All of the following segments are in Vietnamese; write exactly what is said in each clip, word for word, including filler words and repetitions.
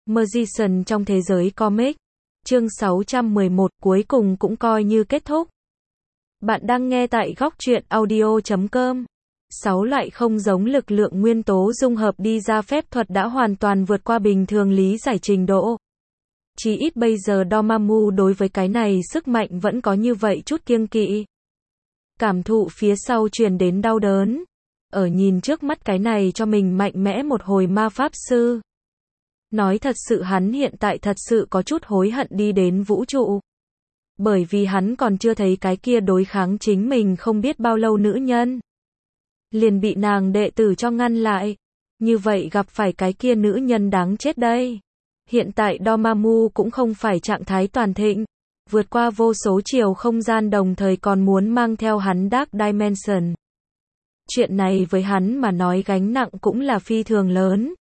Magician trong thế giới comic. Chương sáu trăm mười một cuối cùng cũng coi như kết thúc. Bạn đang nghe tại góc truyện audio chấm com. Sáu loại không giống lực lượng nguyên tố dung hợp đi ra phép thuật đã hoàn toàn vượt qua bình thường lý giải trình độ. Chỉ ít bây giờ Dormammu đối với cái này sức mạnh vẫn có như vậy chút kiêng kỵ. Cảm thụ phía sau truyền đến đau đớn. Ở nhìn trước mắt cái này cho mình mạnh mẽ một hồi ma pháp sư. Nói thật sự hắn hiện tại thật sự có chút hối hận đi đến vũ trụ. Bởi vì hắn còn chưa thấy cái kia đối kháng chính mình không biết bao lâu nữ nhân. Liền bị nàng đệ tử cho ngăn lại. Như vậy gặp phải cái kia nữ nhân đáng chết đây. Hiện tại Dormammu cũng không phải trạng thái toàn thịnh. Vượt qua vô số chiều không gian đồng thời còn muốn mang theo hắn Dark Dimension. Chuyện này với hắn mà nói gánh nặng cũng là phi thường lớn.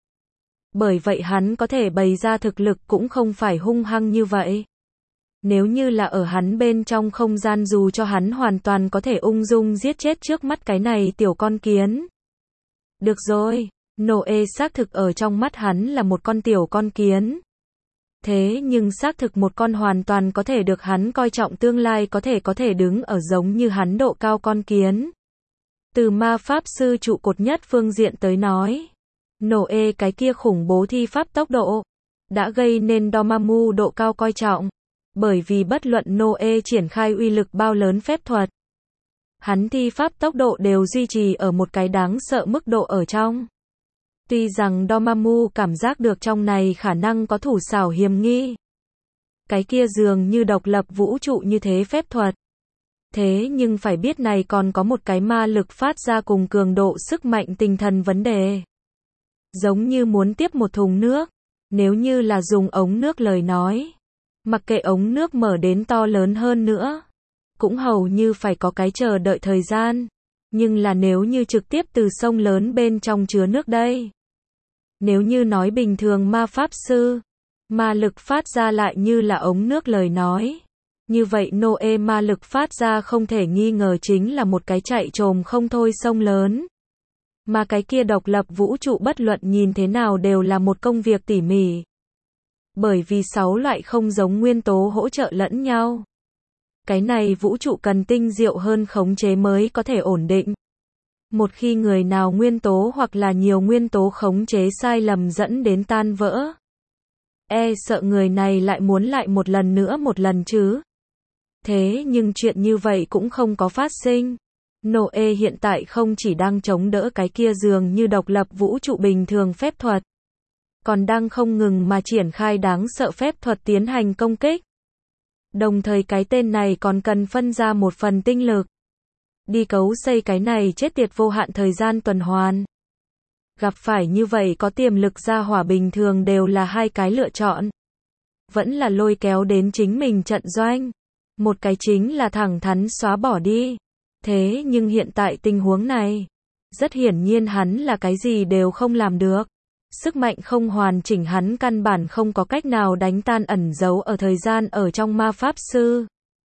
Bởi vậy hắn có thể bày ra thực lực cũng không phải hung hăng như vậy. Nếu như là ở hắn bên trong không gian dù cho hắn hoàn toàn có thể ung dung giết chết trước mắt cái này tiểu con kiến. Được rồi, Noe xác thực ở trong mắt hắn là một con tiểu con kiến. Thế nhưng xác thực một con hoàn toàn có thể được hắn coi trọng tương lai có thể có thể đứng ở giống như hắn độ cao con kiến. Từ ma pháp sư trụ cột nhất phương diện tới nói. Noe cái kia khủng bố thi pháp tốc độ, đã gây nên Dormammu độ cao coi trọng, bởi vì bất luận Noe triển khai uy lực bao lớn phép thuật. Hắn thi pháp tốc độ đều duy trì ở một cái đáng sợ mức độ ở trong. Tuy rằng Dormammu cảm giác được trong này khả năng có thủ xảo hiểm nghi. Cái kia dường như độc lập vũ trụ như thế phép thuật. Thế nhưng phải biết này còn có một cái ma lực phát ra cùng cường độ sức mạnh tinh thần vấn đề. Giống như muốn tiếp một thùng nước, nếu như là dùng ống nước lời nói, mặc kệ ống nước mở đến to lớn hơn nữa, cũng hầu như phải có cái chờ đợi thời gian, nhưng là nếu như trực tiếp từ sông lớn bên trong chứa nước đây. Nếu như nói bình thường ma pháp sư, ma lực phát ra lại như là ống nước lời nói, như vậy Noe ma lực phát ra không thể nghi ngờ chính là một cái chạy trồm không thôi sông lớn. Mà cái kia độc lập vũ trụ bất luận nhìn thế nào đều là một công việc tỉ mỉ. Bởi vì sáu loại không giống nguyên tố hỗ trợ lẫn nhau. Cái này vũ trụ cần tinh diệu hơn khống chế mới có thể ổn định. Một khi người nào nguyên tố hoặc là nhiều nguyên tố khống chế sai lầm dẫn đến tan vỡ. E sợ người này lại muốn lại một lần nữa một lần chứ. Thế nhưng chuyện như vậy cũng không có phát sinh. Noe hiện tại không chỉ đang chống đỡ cái kia dường như độc lập vũ trụ bình thường phép thuật, còn đang không ngừng mà triển khai đáng sợ phép thuật tiến hành công kích. Đồng thời cái tên này còn cần phân ra một phần tinh lực, đi cấu xây cái này chết tiệt vô hạn thời gian tuần hoàn. Gặp phải như vậy có tiềm lực ra hỏa bình thường đều là hai cái lựa chọn. Vẫn là lôi kéo đến chính mình trận doanh. Một cái chính là thẳng thắn xóa bỏ đi. Thế nhưng hiện tại tình huống này, rất hiển nhiên hắn là cái gì đều không làm được. Sức mạnh không hoàn chỉnh hắn căn bản không có cách nào đánh tan ẩn giấu ở thời gian ở trong ma pháp sư.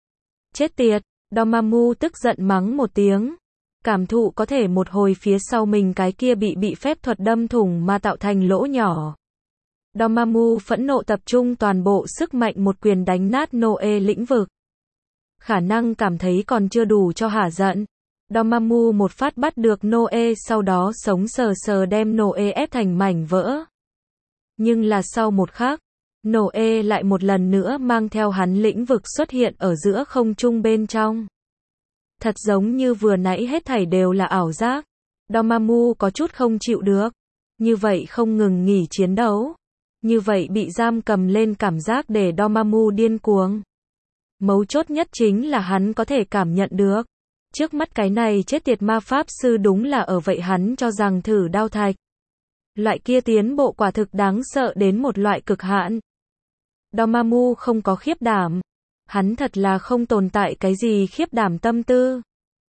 Chết tiệt, Dormammu tức giận mắng một tiếng. Cảm thụ có thể một hồi phía sau mình cái kia bị bị phép thuật đâm thủng mà tạo thành lỗ nhỏ. Dormammu phẫn nộ tập trung toàn bộ sức mạnh một quyền đánh nát Noe lĩnh vực. Khả năng cảm thấy còn chưa đủ cho hả giận. Dormammu một phát bắt được Noe sau đó sống sờ sờ đem Noe ép thành mảnh vỡ. Nhưng là sau một khắc, Noe lại một lần nữa mang theo hắn lĩnh vực xuất hiện ở giữa không trung bên trong. Thật giống như vừa nãy hết thảy đều là ảo giác. Dormammu có chút không chịu được. Như vậy không ngừng nghỉ chiến đấu. Như vậy bị giam cầm lên cảm giác để Dormammu điên cuồng. Mấu chốt nhất chính là hắn có thể cảm nhận được. Trước mắt cái này chết tiệt ma pháp sư đúng là ở vậy hắn cho rằng thử đao thạch. Loại kia tiến bộ quả thực đáng sợ đến một loại cực hạn. Dormammu không có khiếp đảm. Hắn thật là không tồn tại cái gì khiếp đảm tâm tư.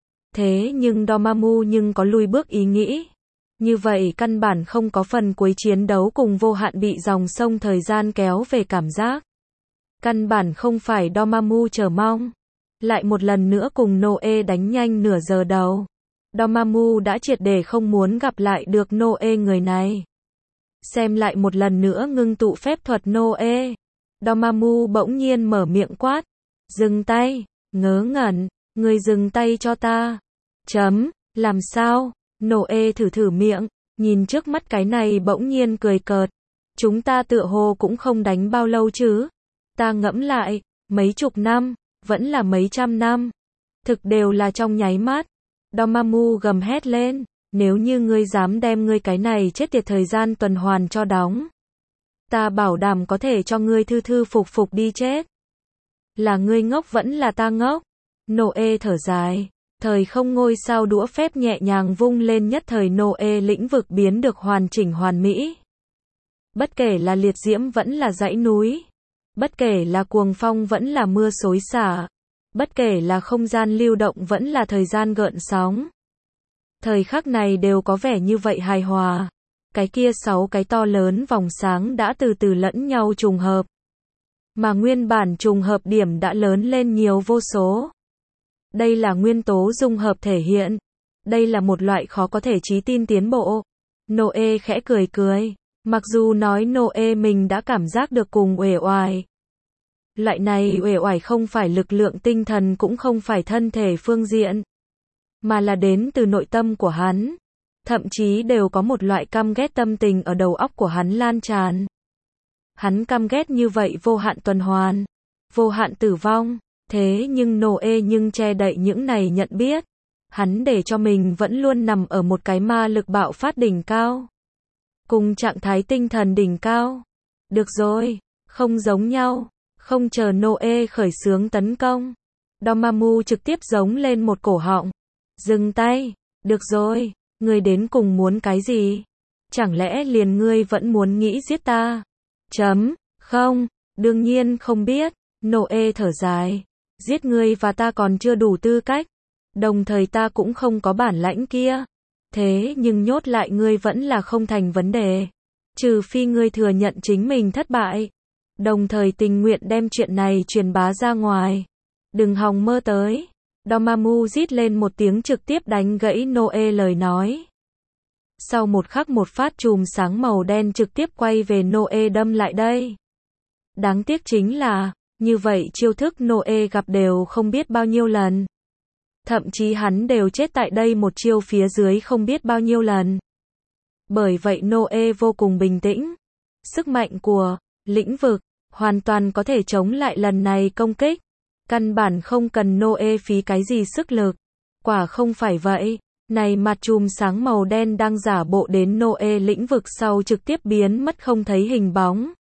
Thế nhưng Dormammu nhưng có lùi bước ý nghĩ. Như vậy căn bản không có phần cuối chiến đấu cùng vô hạn bị dòng sông thời gian kéo về cảm giác. Căn bản không phải Dormammu chờ mong. Lại một lần nữa cùng Noe đánh nhanh nửa giờ đầu. Dormammu đã triệt để không muốn gặp lại được Noe người này. Xem lại một lần nữa ngưng tụ phép thuật Noe. Dormammu bỗng nhiên mở miệng quát. Dừng tay, ngớ ngẩn, ngươi dừng tay cho ta. Chấm, làm sao? Noe thử thử miệng, nhìn trước mắt cái này bỗng nhiên cười cợt. Chúng ta tựa hồ cũng không đánh bao lâu chứ. Ta ngẫm lại, mấy chục năm, vẫn là mấy trăm năm. Thực đều là trong nháy mắt. Dormammu gầm hét lên, nếu như ngươi dám đem ngươi cái này chết tiệt thời gian tuần hoàn cho đóng. Ta bảo đảm có thể cho ngươi thư thư phục phục đi chết. Là ngươi ngốc vẫn là ta ngốc. Noe thở dài. Thời không ngôi sao đũa phép nhẹ nhàng vung lên nhất thời Noe lĩnh vực biến được hoàn chỉnh hoàn mỹ. Bất kể là liệt diễm vẫn là dãy núi. Bất kể là cuồng phong vẫn là mưa xối xả. Bất kể là không gian lưu động vẫn là thời gian gợn sóng. Thời khắc này đều có vẻ như vậy hài hòa. Cái kia sáu cái to lớn vòng sáng đã từ từ lẫn nhau trùng hợp. Mà nguyên bản trùng hợp điểm đã lớn lên nhiều vô số. Đây là nguyên tố dung hợp thể hiện. Đây là một loại khó có thể trí tin tiến bộ. Noe khẽ cười cười. Mặc dù nói Noe mình đã cảm giác được cùng uể oải. Loại này uể oải không phải lực lượng tinh thần cũng không phải thân thể phương diện. Mà là đến từ nội tâm của hắn. Thậm chí đều có một loại căm ghét tâm tình ở đầu óc của hắn lan tràn. Hắn căm ghét như vậy vô hạn tuần hoàn. Vô hạn tử vong. Thế nhưng Noe nhưng che đậy những này nhận biết. Hắn để cho mình vẫn luôn nằm ở một cái ma lực bạo phát đỉnh cao. Cùng trạng thái tinh thần đỉnh cao. Được rồi, không giống nhau. Không chờ Noe khởi xướng tấn công. Dormammu trực tiếp giống lên một cổ họng. Dừng tay. Được rồi, ngươi đến cùng muốn cái gì? Chẳng lẽ liền ngươi vẫn muốn nghĩ giết ta? Chấm, không, đương nhiên không biết. Noe thở dài. Giết ngươi và ta còn chưa đủ tư cách. Đồng thời ta cũng không có bản lãnh kia. Thế nhưng nhốt lại ngươi vẫn là không thành vấn đề. Trừ phi ngươi thừa nhận chính mình thất bại. Đồng thời tình nguyện đem chuyện này truyền bá ra ngoài. Đừng hòng mơ tới. Dormammu rít lên một tiếng trực tiếp đánh gãy Noe lời nói. Sau một khắc một phát chùm sáng màu đen trực tiếp quay về Noe đâm lại đây. Đáng tiếc chính là, như vậy chiêu thức Noe gặp đều không biết bao nhiêu lần. Thậm chí hắn đều chết tại đây một chiêu phía dưới không biết bao nhiêu lần. Bởi vậy Noe vô cùng bình tĩnh. Sức mạnh của lĩnh vực hoàn toàn có thể chống lại lần này công kích. Căn bản không cần Noe phí cái gì sức lực. Quả không phải vậy. Này mặt chùm sáng màu đen đang giả bộ đến Noe lĩnh vực sau trực tiếp biến mất không thấy hình bóng.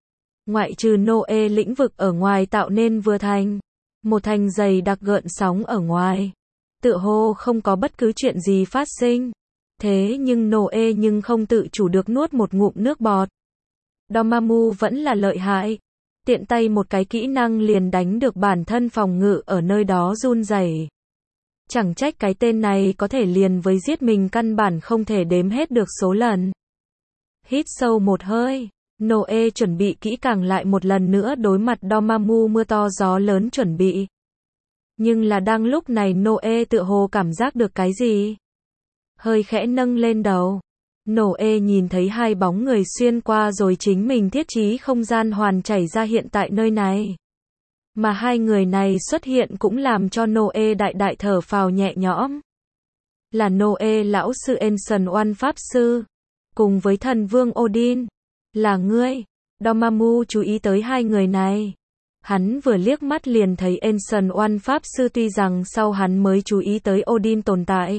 Ngoại trừ Noe lĩnh vực ở ngoài tạo nên vừa thành. Một thành dày đặc gợn sóng ở ngoài. Tựa hồ không có bất cứ chuyện gì phát sinh. Thế nhưng Noe nhưng không tự chủ được nuốt một ngụm nước bọt. Dormammu vẫn là lợi hại. Tiện tay một cái kỹ năng liền đánh được bản thân phòng ngự ở nơi đó run rẩy. Chẳng trách cái tên này có thể liền với giết mình căn bản không thể đếm hết được số lần. Hít sâu một hơi. Noe chuẩn bị kỹ càng lại một lần nữa đối mặt Dormammu mưa to gió lớn chuẩn bị. Nhưng là đang lúc này Noe tựa hồ cảm giác được cái gì. Hơi khẽ nâng lên đầu. Noe nhìn thấy hai bóng người xuyên qua rồi chính mình thiết trí không gian hoàn chảy ra hiện tại nơi này. Mà hai người này xuất hiện cũng làm cho Noe đại đại thở phào nhẹ nhõm. Là Noe lão sư Ancient One Pháp Sư. Cùng với thần vương Odin. Là ngươi. Dormammu chú ý tới hai người này. Hắn vừa liếc mắt liền thấy Ancient One Pháp Sư tuy rằng sau hắn mới chú ý tới Odin tồn tại.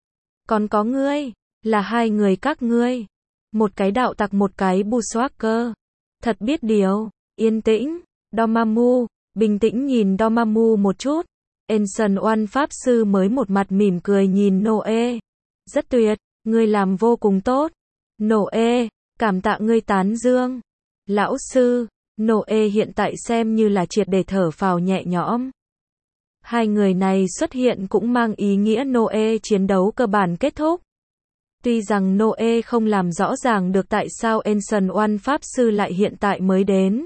Còn có ngươi. Là hai người các ngươi. Một cái đạo tặc một cái Bushwhacker. Thật biết điều. Yên tĩnh. Dormammu. Bình tĩnh nhìn Dormammu một chút. Ancient One Pháp Sư mới một mặt mỉm cười nhìn Noe. Rất tuyệt. Ngươi làm vô cùng tốt. Noe. Cảm tạ ngươi tán dương. Lão sư. Noe hiện tại xem như là triệt để thở phào nhẹ nhõm. Hai người này xuất hiện cũng mang ý nghĩa Noe chiến đấu cơ bản kết thúc. Tuy rằng Noe không làm rõ ràng được tại sao Ancient One Pháp Sư lại hiện tại mới đến.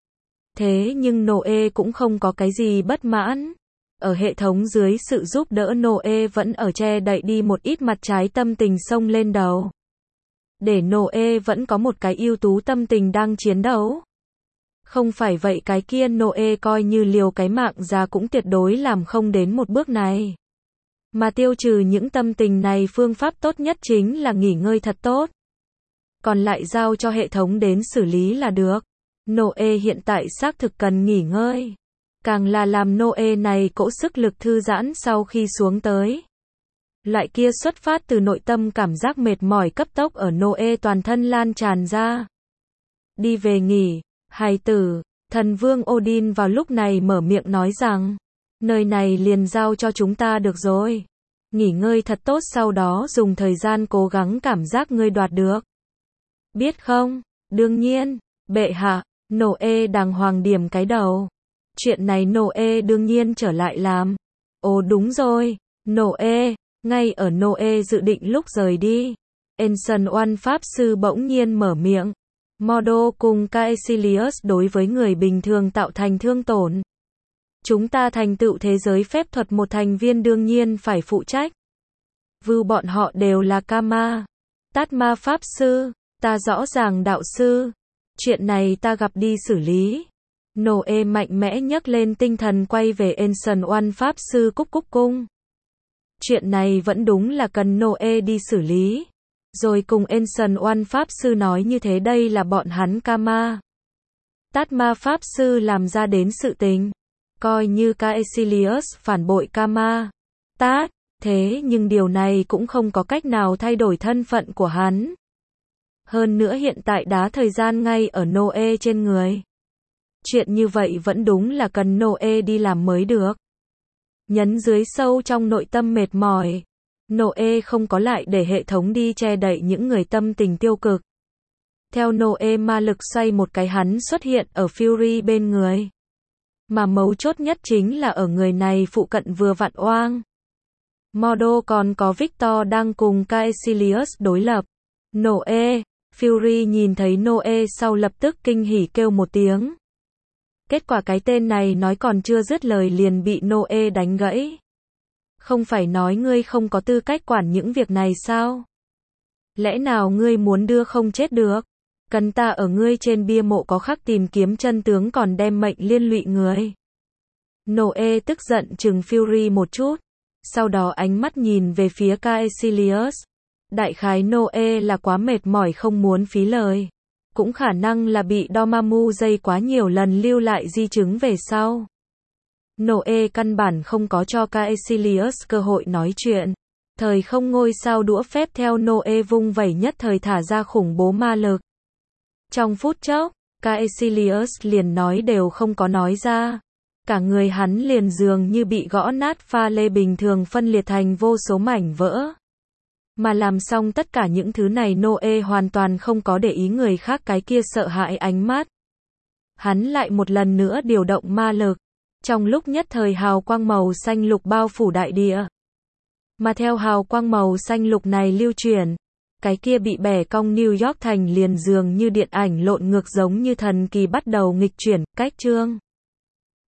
Thế nhưng Noe cũng không có cái gì bất mãn. Ở hệ thống dưới sự giúp đỡ Noe vẫn ở che đậy đi một ít mặt trái tâm tình xông lên đầu. để Noe vẫn có một cái ưu tú tâm tình đang chiến đấu. Không phải vậy cái kia Noe coi như liều cái mạng ra cũng tuyệt đối làm không đến một bước này. Mà tiêu trừ những tâm tình này phương pháp tốt nhất chính là nghỉ ngơi thật tốt. Còn lại giao cho hệ thống đến xử lý là được. Noe hiện tại xác thực cần nghỉ ngơi. Càng là làm Noe này cỗ sức lực thư giãn sau khi xuống tới. Loại kia xuất phát từ nội tâm cảm giác mệt mỏi cấp tốc ở Noe toàn thân lan tràn ra. Đi về nghỉ, hài tử, thần vương Odin vào lúc này mở miệng nói rằng, nơi này liền giao cho chúng ta được rồi. Nghỉ ngơi thật tốt sau đó dùng thời gian cố gắng cảm giác ngươi đoạt được. Biết không? Đương nhiên, bệ hạ, Noe đàng hoàng điểm cái đầu. Chuyện này Noe đương nhiên trở lại làm. Ồ đúng rồi, Noe, ngay ở Noe dự định lúc rời đi. Ancient One Pháp Sư bỗng nhiên mở miệng. Mordo cùng Caecilius đối với người bình thường tạo thành thương tổn. Chúng ta thành tựu thế giới phép thuật một thành viên đương nhiên phải phụ trách. Vưu bọn họ đều là Kama. Tát Ma Pháp Sư, ta rõ ràng đạo sư. Chuyện này ta gặp đi xử lý. Noe mạnh mẽ nhấc lên tinh thần quay về Ancient One Pháp Sư cúc cúc cung. Chuyện này vẫn đúng là cần Noe đi xử lý. Rồi cùng Ancient One Pháp Sư nói như thế đây là bọn hắn Kama. Tát Ma Pháp Sư làm ra đến sự tình. Coi như Caecilius phản bội Kama. Tát, thế nhưng điều này cũng không có cách nào thay đổi thân phận của hắn. Hơn nữa hiện tại đá thời gian ngay ở Noe trên người. Chuyện như vậy vẫn đúng là cần Noe đi làm mới được. Nhấn dưới sâu trong nội tâm mệt mỏi. Noe không có lại để hệ thống đi che đậy những người tâm tình tiêu cực. Theo Noe ma lực xoay một cái hắn xuất hiện ở Fury bên người. Mà mấu chốt nhất chính là ở người này phụ cận vừa vặn oang. Mordo còn có Victor đang cùng Caecilius đối lập. Noe, Fury nhìn thấy Noe sau lập tức kinh hỉ kêu một tiếng. Kết quả cái tên này nói còn chưa dứt lời liền bị Noe đánh gãy. Không phải nói ngươi không có tư cách quản những việc này sao? Lẽ nào ngươi muốn đưa không chết được? Cần ta ở ngươi trên bia mộ có khắc tìm kiếm chân tướng còn đem mệnh liên lụy người. Noe tức giận chừng Fury một chút. Sau đó ánh mắt nhìn về phía Caecilius. Đại khái Noe là quá mệt mỏi không muốn phí lời. Cũng khả năng là bị Dormammu dây quá nhiều lần lưu lại di chứng về sau. Noe căn bản không có cho Caecilius cơ hội nói chuyện. Thời không ngôi sao đũa phép theo Noe vung vẩy nhất thời thả ra khủng bố ma lực. Trong phút chốc, Caecilius liền nói đều không có nói ra. Cả người hắn liền dường như bị gõ nát pha lê bình thường phân liệt thành vô số mảnh vỡ. Mà làm xong tất cả những thứ này Noe hoàn toàn không có để ý người khác cái kia sợ hãi ánh mắt. Hắn lại một lần nữa điều động ma lực. Trong lúc nhất thời hào quang màu xanh lục bao phủ đại địa. Mà theo hào quang màu xanh lục này lưu chuyển, cái kia bị bẻ cong New York thành liền dường như điện ảnh lộn ngược giống như thần kỳ bắt đầu nghịch chuyển, cách chương.